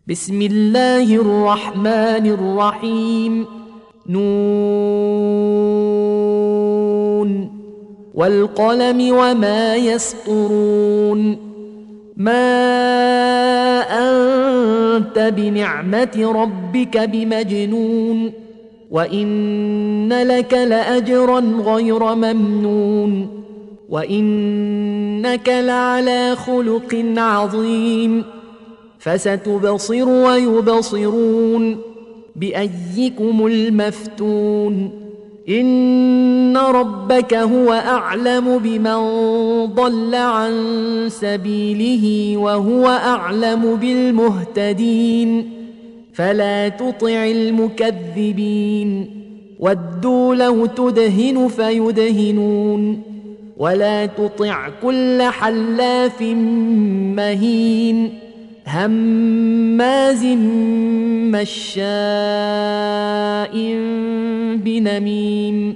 بسم الله الرحمن الرحيم نون والقلم وما يسطرون ما أنت بنعمة ربك بمجنون وإن لك لأجرا غير ممنون وإنك لعلى خلق عظيم فستبصر ويبصرون بأيكم المفتون إن ربك هو أعلم بمن ضل عن سبيله وهو أعلم بالمهتدين فلا تطع المكذبين ودوا لو تدهن فيدهنون ولا تطع كل حلاف مهين هماز مشاء بنميم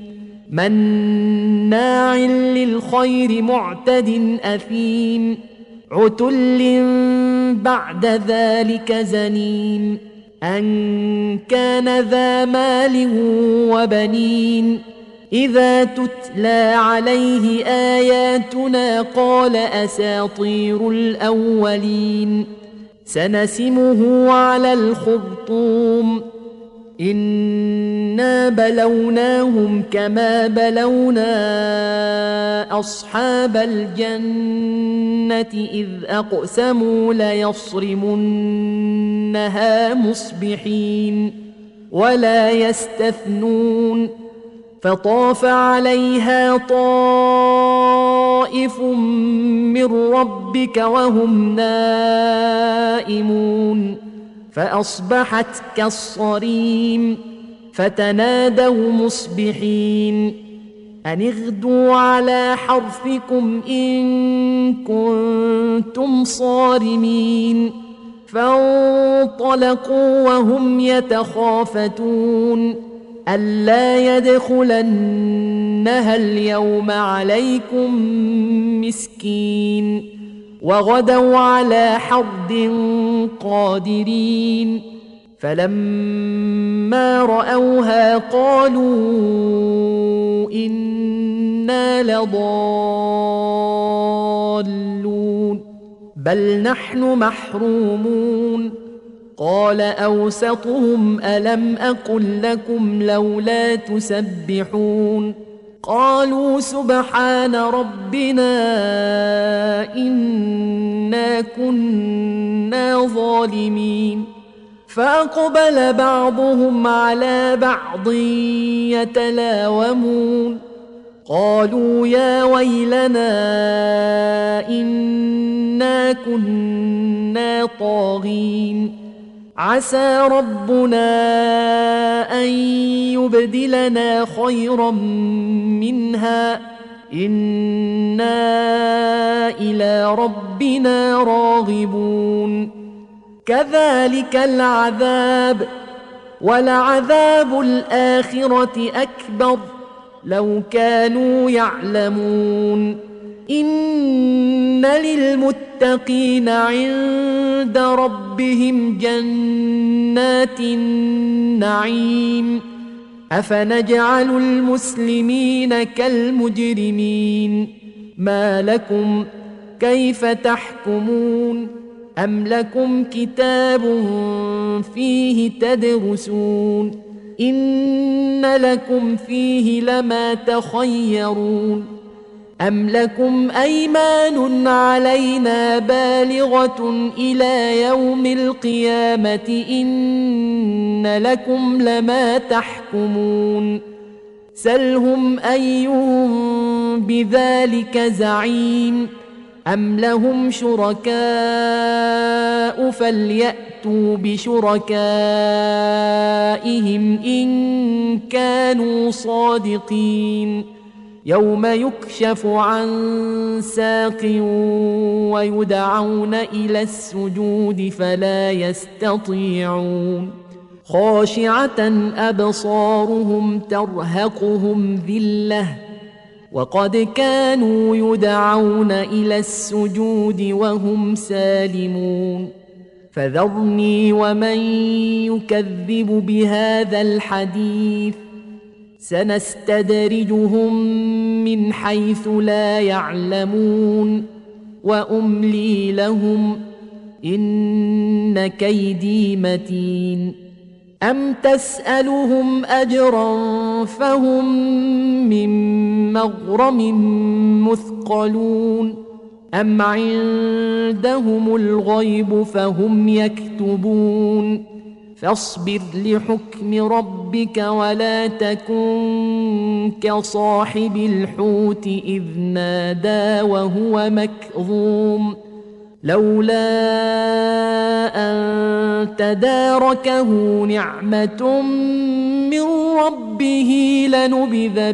مناع للخير معتد أثيم عتل بعد ذلك زنيم أن كان ذا مال وبنين إذا تتلى عليه آياتنا قال أساطير الأولين سنسمه على الخرطوم إنا بلوناهم كما بلونا أصحاب الجنة إذ أقسموا ليصرمنها مصبحين ولا يستثنون فطاف عليها طائف من ربك وهم نائمون فأصبحت كالصريم فتنادوا مصبحين أن اغدوا على حرثكم إن كنتم صارمين فانطلقوا وهم يتخافتون ألا يدخلنها اليوم عليكم مسكين وغدوا على حرد قادرين فلما رأوها قالوا إنا لضالون بل نحن محرومون قال أوسطهم ألم أقل لكم لولا تسبحون قالوا سبحان ربنا إنا كنا ظالمين فأقبل بعضهم على بعض يتلاومون قالوا يا ويلنا إنا كنا طاغين عسى ربنا أن يبدلنا خيرا منها إنا إلى ربنا راغبون كذلك العذاب ولعذاب الآخرة أكبر لو كانوا يعلمون إن للمتقين عند ربهم جنات النعيم أفنجعل المسلمين كالمجرمين ما لكم كيف تحكمون أم لكم كتاب فيه تدرسون إن لكم فيه لما تخيرون أم لكم أيمان علينا بالغة إلى يوم القيامة إن لكم لما تحكمون سلهم أيهم بذلك زعيم أم لهم شركاء فليأتوا بشركائهم إن كانوا صادقين يوم يكشف عن ساق ويدعون إلى السجود فلا يستطيعون خاشعة أبصارهم ترهقهم ذلة وقد كانوا يدعون إلى السجود وهم سالمون فذرني ومن يكذب بهذا الحديث سنستدرجهم من حيث لا يعلمون وأملي لهم إن كيدي متين أم تسألهم أجرا فهم من مغرم مثقلون أم عندهم الغيب فهم يكتبون فاصبر لحكم ربك ولا تكن كصاحب الحوت إذ نادى وهو مكظوم لولا أن تداركه نعمة من ربه لنبذ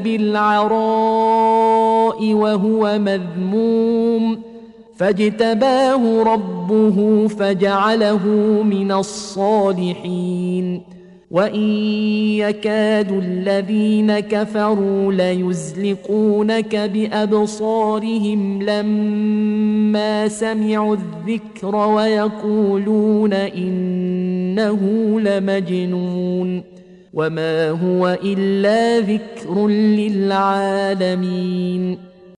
بالعراء وهو مذموم فاجتباه ربه فجعله من الصالحين وإن يكاد الذين كفروا ليزلقونك بأبصارهم لما سمعوا الذكر ويقولون إنه لمجنون وما هو إلا ذكر للعالمين